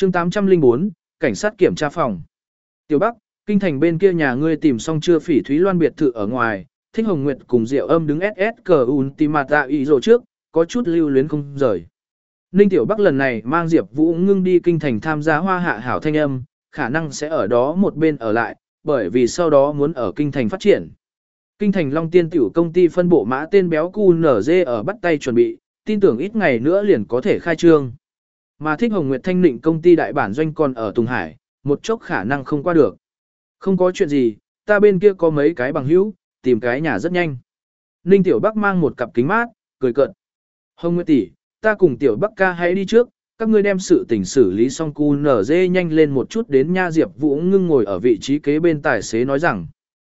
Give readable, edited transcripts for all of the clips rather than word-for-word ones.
chương 804, cảnh sát kiểm tra phòng. Tiểu Bắc, kinh thành bên kia nhà ngươi tìm xong chưa? Phỉ Thúy Loan biệt thự ở ngoài, Thích Hồng Nguyệt cùng Diệu Âm đứng SS cờ Ultimata ý rồi trước, có chút lưu luyến không rời. Ninh Tiểu Bắc lần này mang Diệp Vũ Ngưng đi kinh thành tham gia Hoa Hạ Hảo Thanh Âm, khả năng sẽ ở đó một bên ở lại, bởi vì sau đó muốn ở kinh thành phát triển. Kinh thành Long Tiên tiểu công ty phân bộ mã tên béo QNZ ở bắt tay chuẩn bị, tin tưởng ít ngày nữa liền có thể khai trương. Mà Thích Hồng Nguyệt Thanh Nịnh công ty đại bản doanh còn ở Tùng Hải, một chốc khả năng không qua được. Không có chuyện gì, ta bên kia có mấy cái bằng hữu, tìm cái nhà rất nhanh. Ninh Tiểu Bắc mang một cặp kính mát, cười cợt. Hồng Nguyệt tỷ, ta cùng Tiểu Bắc ca hãy đi trước, các ngươi đem sự tình xử lý xong QNZ nhanh lên một chút đến nha. Diệp Vũ Ngưng ngồi ở vị trí kế bên tài xế nói rằng.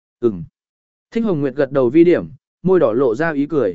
Thích Hồng Nguyệt gật đầu vi điểm, môi đỏ lộ ra ý cười.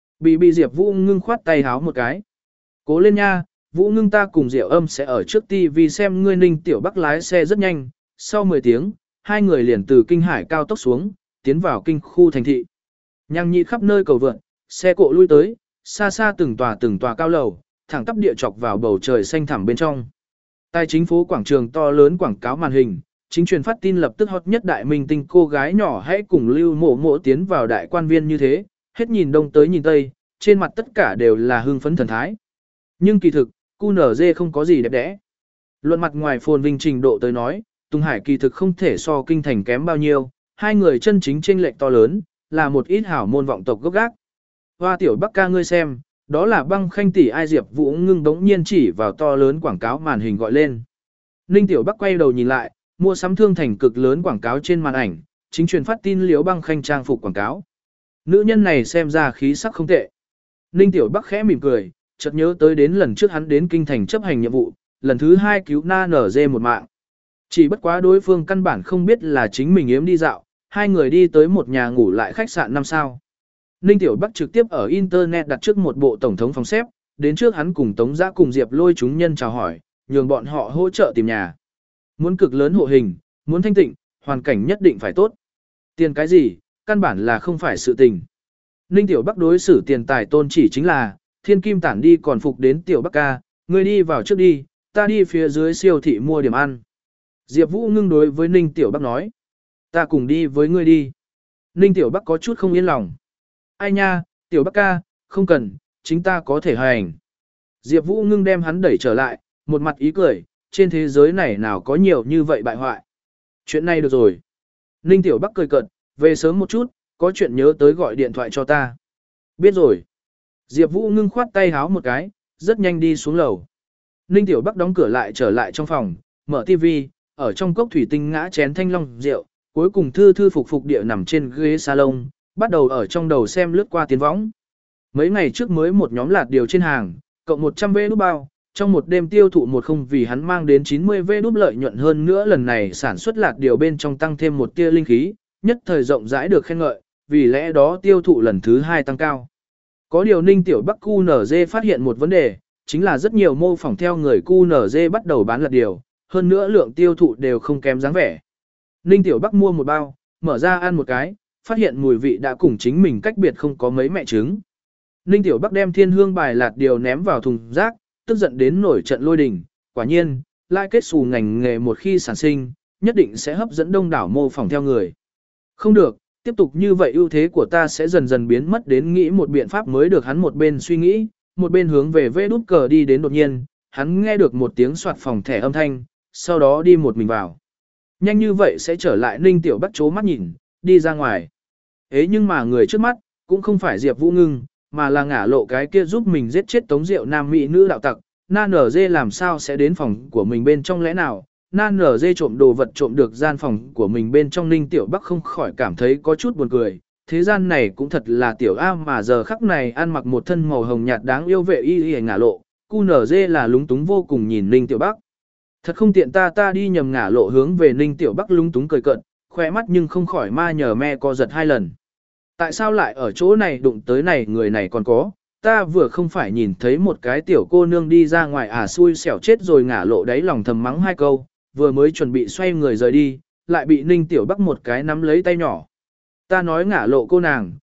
Bị Diệp Vũ Ngưng khoát tay háo một cái. Cố lên nha, Vũ Ngưng, ta cùng Diệu Âm sẽ ở trước TV xem ngươi. Ninh Tiểu Bắc lái xe rất nhanh, sau 10 tiếng, hai người liền từ Kinh Hải cao tốc xuống, tiến vào kinh khu thành thị. Nhang nhị khắp nơi cầu vượt, xe cộ lui tới, xa xa từng tòa cao lầu, thẳng tắp địa chọc vào bầu trời xanh thẳm bên trong. Tài chính phố quảng trường to lớn quảng cáo màn hình, chính truyền phát tin lập tức hot nhất đại minh tinh cô gái nhỏ hãy cùng Lưu Mộ Mộ tiến vào đại quan viên như thế, hết nhìn đông tới nhìn tây, trên mặt tất cả đều là hưng phấn thần thái. Nhưng kỳ thực, QNZ không có gì đẹp đẽ. Luận mặt ngoài phồn vinh trình độ tới nói, Tùng Hải kỳ thực không thể so kinh thành kém bao nhiêu, hai người chân chính chênh lệch to lớn, là một ít hảo môn vọng tộc gốc gác. Hoa Tiểu Bắc ca ngươi xem, đó là Băng Khanh tỷ ai? Diệp Vũ Ngưng đống nhiên chỉ vào to lớn quảng cáo màn hình gọi lên. Ninh Tiểu Bắc quay đầu nhìn lại, mua sắm thương thành cực lớn quảng cáo trên màn ảnh, chính truyền phát tin Liễu Băng Khanh trang phục quảng cáo. Nữ nhân này xem ra khí sắc không tệ. Ninh Tiểu Bắc khẽ mỉm cười, chợt nhớ tới đến lần trước hắn đến kinh thành chấp hành nhiệm vụ, lần thứ 2 cứu Na NG một mạng. Chỉ bất quá đối phương căn bản không biết là chính mình yếm đi dạo, hai người đi tới một nhà ngủ lại khách sạn 5 sao. Ninh Tiểu Bắc trực tiếp ở internet đặt trước một bộ tổng thống phòng xếp, đến trước hắn cùng Tống Giã cùng Diệp Lôi chúng nhân chào hỏi, nhường bọn họ hỗ trợ tìm nhà. Muốn cực lớn hộ hình, muốn thanh tịnh, hoàn cảnh nhất định phải tốt. Tiền cái gì, căn bản là không phải sự tình. Ninh Tiểu Bắc đối xử tiền tài tôn chỉ chính là, thiên kim tản đi còn phục đến Tiểu Bắc ca, ngươi đi vào trước đi, ta đi phía dưới siêu thị mua điểm ăn. Diệp Vũ Ngưng đối với Ninh Tiểu Bắc nói, ta cùng đi với ngươi đi. Ninh Tiểu Bắc có chút không yên lòng. Ai nha, Tiểu Bắc ca, không cần, chính ta có thể hành. Diệp Vũ Ngưng đem hắn đẩy trở lại, một mặt ý cười, trên thế giới này nào có nhiều như vậy bại hoại. Chuyện này được rồi. Ninh Tiểu Bắc cười cợt, về sớm một chút, có chuyện nhớ tới gọi điện thoại cho ta. Biết rồi. Diệp Vũ Ngưng khoát tay háo một cái, rất nhanh đi xuống lầu. Ninh Tiểu Bắc đóng cửa lại trở lại trong phòng, mở TV, ở trong cốc thủy tinh ngã chén thanh long rượu, cuối cùng thư thư phục địa nằm trên ghế salon, bắt đầu ở trong đầu xem lướt qua tiến võng. Mấy ngày trước mới một nhóm lạt điều trên hàng, cộng 100 vé đút bao, trong một đêm tiêu thụ một không vì hắn mang đến 90 vé đút lợi nhuận, hơn nữa lần này sản xuất lạt điều bên trong tăng thêm một tia linh khí, nhất thời rộng rãi được khen ngợi, vì lẽ đó tiêu thụ lần thứ 2 tăng cao. Có điều Ninh Tiểu Bắc QNZ phát hiện một vấn đề, chính là rất nhiều mô phỏng theo người QNZ bắt đầu bán lạt điều, hơn nữa lượng tiêu thụ đều không kém dáng vẻ. Ninh Tiểu Bắc mua một bao, mở ra ăn một cái, phát hiện mùi vị đã cùng chính mình cách biệt không có mấy mẹ trứng. Ninh Tiểu Bắc đem thiên hương bài lạt điều ném vào thùng rác, tức giận đến nổi trận lôi đình. Quả nhiên, lai kết xù ngành nghề một khi sản sinh, nhất định sẽ hấp dẫn đông đảo mô phỏng theo người. Không được, tiếp tục như vậy ưu thế của ta sẽ dần dần biến mất, đến nghĩ một biện pháp mới được. Hắn một bên suy nghĩ, một bên hướng về vê đút cờ đi đến. Đột nhiên, hắn nghe được một tiếng soạt phòng thẻ âm thanh, sau đó đi một mình vào. Nhanh như vậy sẽ trở lại? Ninh Tiểu Bắc chố mắt nhìn, đi ra ngoài. Nhưng mà người trước mắt, cũng không phải Diệp Vũ Ngưng, mà là ngả lộ cái kia giúp mình giết chết Tống Diệu nam mỹ nữ đạo tặc. Na NG làm sao sẽ đến phòng của mình bên trong? Lẽ nào Na NG trộm đồ vật trộm được gian phòng của mình bên trong? Ninh Tiểu Bắc không khỏi cảm thấy có chút buồn cười. Thế gian này cũng thật là tiểu A, mà giờ khắc này ăn mặc một thân màu hồng nhạt đáng yêu vệ y ngả lộ. QNZ là lúng túng vô cùng nhìn Ninh Tiểu Bắc. Thật không tiện, ta đi nhầm. Ngả lộ hướng về Ninh Tiểu Bắc lúng túng cười cợt, khỏe mắt nhưng không khỏi ma nhờ me co giật 2 lần. Tại sao lại ở chỗ này đụng tới này? Người này còn có, ta vừa không phải nhìn thấy một cái tiểu cô nương đi ra ngoài à? Xui xẻo chết rồi. Ngả lộ đáy lòng thầm mắng 2 câu, vừa mới chuẩn bị xoay người rời đi, lại bị Ninh Tiểu Bắc một cái nắm lấy tay nhỏ. Ta nói ngả lộ cô nàng,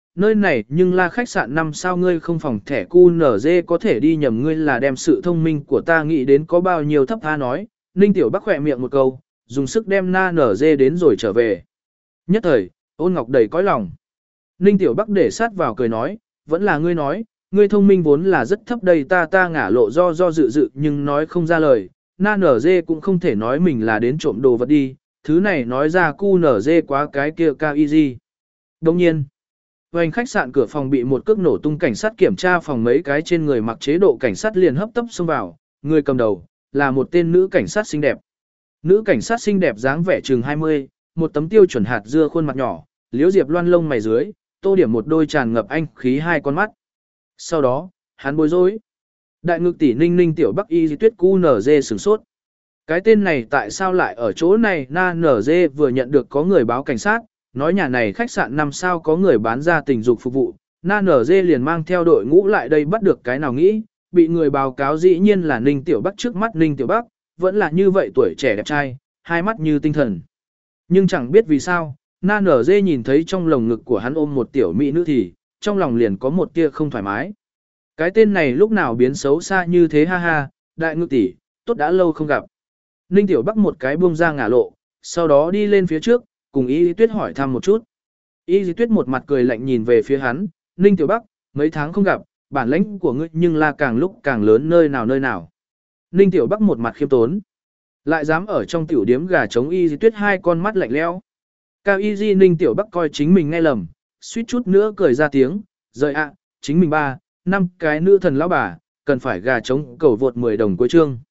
nơi này nhưng là khách sạn 5 sao ngươi không phòng thẻ QNZ có thể đi nhầm ngươi là đem sự thông minh của ta nghĩ đến có bao nhiêu thấp tha nói, Ninh Tiểu Bắc khỏe miệng một câu, dùng sức đem na nở dê đến rồi trở về. Nhất thời, Ôn Ngọc đầy cõi lòng. Ninh Tiểu Bắc để sát vào cười nói, vẫn là ngươi nói, ngươi thông minh vốn là rất thấp đây ta ngả lộ do dự nhưng nói không ra lời, na nở dê cũng không thể nói mình là đến trộm đồ vật đi, thứ này nói ra cu nở dê quá cái kia cao easy. Đồng nhiên, hoành khách sạn cửa phòng bị một cước nổ tung cảnh sát kiểm tra phòng mấy cái trên người mặc chế độ cảnh sát liền hấp tấp xông vào, người cầm đầu, là một tên nữ cảnh sát xinh đẹp. Nữ cảnh sát xinh đẹp dáng vẻ chừng 20, một tấm tiêu chuẩn hạt dưa khuôn mặt nhỏ, liễu diệp loan lông mày dưới, tô điểm một đôi tràn ngập anh khí hai con mắt. Sau đó, hắn bối rối. Đại ngực tỷ Ninh Tiểu Bắc y tuyết cu nở dê sửng sốt. Cái tên này tại sao lại ở chỗ này? Na nở dê vừa nhận được có người báo cảnh sát, nói nhà này khách sạn 5 sao có người bán ra tình dục phục vụ. Na nở dê liền mang theo đội ngũ lại đây bắt được cái nào nghĩ, bị người báo cáo dĩ nhiên là Ninh Tiểu Bắc. Trước mắt Ninh Tiểu Bắc, vẫn là như vậy tuổi trẻ đẹp trai, hai mắt như tinh thần. Nhưng chẳng biết vì sao, Na nở dê nhìn thấy trong lồng ngực của hắn ôm một tiểu mỹ nữ thì, trong lòng liền có một tia không thoải mái. Cái tên này lúc nào biến xấu xa như thế ha ha, đại ngự tỷ, tốt đã lâu không gặp. Ninh Tiểu Bắc một cái buông ra ngả lộ, sau đó đi lên phía trước, cùng Y Lý Tuyết hỏi thăm một chút. Y Lý Tuyết một mặt cười lạnh nhìn về phía hắn, Ninh Tiểu Bắc, mấy tháng không gặp, bản lĩnh của ngươi nhưng là càng lúc càng lớn nơi nào. Ninh Tiểu Bắc một mặt khiêm tốn, lại dám ở trong tiểu điếm gà trống Y Lý Tuyết hai con mắt lạnh lẽo. Cao Y Di Ninh Tiểu Bắc coi chính mình nghe lầm, suýt chút nữa cười ra tiếng, rời ạ, chính mình 3, 5 cái nữ thần lão bà, cần phải gà trống cầu vượt 10 đồng cuối chương.